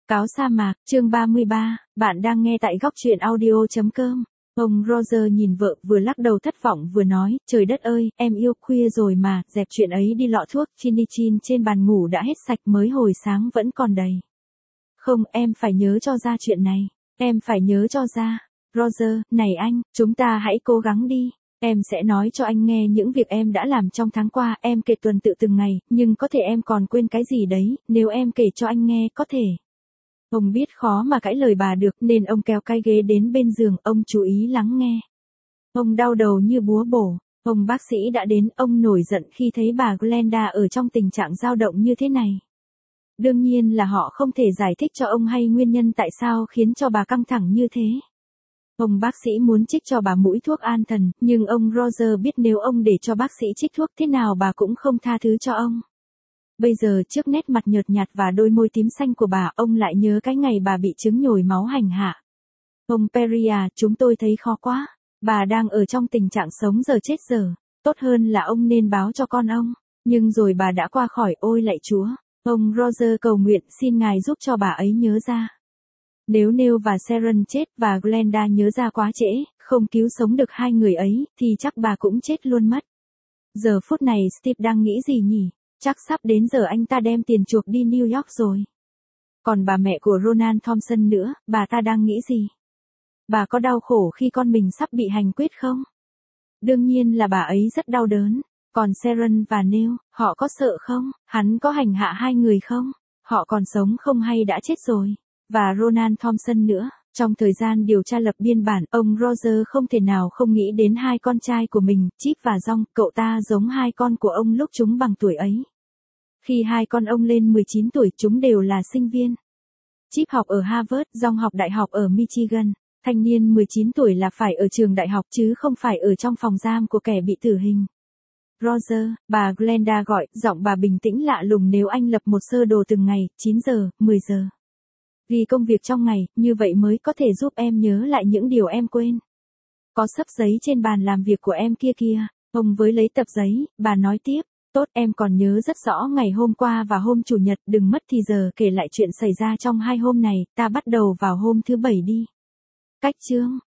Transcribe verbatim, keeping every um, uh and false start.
Cáo sa mạc, chương ba mươi ba, bạn đang nghe tại góc truyện audio chấm com. Ông Roger nhìn vợ vừa lắc đầu thất vọng vừa nói, trời đất ơi, em yêu khuya rồi mà, dẹp chuyện ấy đi, lọ thuốc Chinichin trên bàn ngủ đã hết sạch, mới hồi sáng vẫn còn đầy. Không, em phải nhớ cho ra chuyện này, em phải nhớ cho ra. Roger, này anh, chúng ta hãy cố gắng đi. Em sẽ nói cho anh nghe những việc em đã làm trong tháng qua, em kể tuần tự từng ngày, nhưng có thể em còn quên cái gì đấy, nếu em kể cho anh nghe có thể. Ông biết khó mà cãi lời bà được nên ông kéo cái ghế đến bên giường, ông chú ý lắng nghe. Ông đau đầu như búa bổ, ông bác sĩ đã đến, ông nổi giận khi thấy bà Glenda ở trong tình trạng dao động như thế này. Đương nhiên là họ không thể giải thích cho ông hay nguyên nhân tại sao khiến cho bà căng thẳng như thế. Ông bác sĩ muốn trích cho bà mũi thuốc an thần, nhưng ông Roger biết nếu ông để cho bác sĩ trích thuốc thế nào bà cũng không tha thứ cho ông. Bây giờ trước nét mặt nhợt nhạt và đôi môi tím xanh của bà, ông lại nhớ cái ngày bà bị chứng nhồi máu hành hạ. Ông Perry à, chúng tôi thấy khó quá. Bà đang ở trong tình trạng sống giờ chết giờ. Tốt hơn là ông nên báo cho con ông. Nhưng rồi bà đã qua khỏi, ôi lạy Chúa. Ông Roger cầu nguyện xin Ngài giúp cho bà ấy nhớ ra. Nếu Neil và Sharon chết và Glenda nhớ ra quá trễ, không cứu sống được hai người ấy, thì chắc bà cũng chết luôn mất. Giờ phút này Steve đang nghĩ gì nhỉ? Chắc sắp đến giờ anh ta đem tiền chuộc đi New York rồi. Còn bà mẹ của Ronan Thompson nữa, bà ta đang nghĩ gì? Bà có đau khổ khi con mình sắp bị hành quyết không? Đương nhiên là bà ấy rất đau đớn. Còn Sharon và Neil, họ có sợ không? Hắn có hành hạ hai người không? Họ còn sống không hay đã chết rồi? Và Ronan Thompson nữa. Trong thời gian điều tra lập biên bản, ông Roger không thể nào không nghĩ đến hai con trai của mình, Chip và John, cậu ta giống hai con của ông lúc chúng bằng tuổi ấy. Khi hai con ông lên mười chín tuổi, chúng đều là sinh viên. Chip học ở Harvard, John học đại học ở Michigan. Thanh niên mười chín tuổi là phải ở trường đại học chứ không phải ở trong phòng giam của kẻ bị tử hình. Roger, bà Glenda gọi, giọng bà bình tĩnh lạ lùng, nếu anh lập một sơ đồ từng ngày, chín giờ, mười giờ. Ghi công việc trong ngày, như vậy mới có thể giúp em nhớ lại những điều em quên. Có sấp giấy trên bàn làm việc của em kia kia. Ông với lấy tập giấy, bà nói tiếp. Tốt, em còn nhớ rất rõ ngày hôm qua và hôm chủ nhật, đừng mất thì giờ kể lại chuyện xảy ra trong hai hôm này, ta bắt đầu vào hôm thứ bảy đi. Cách chương.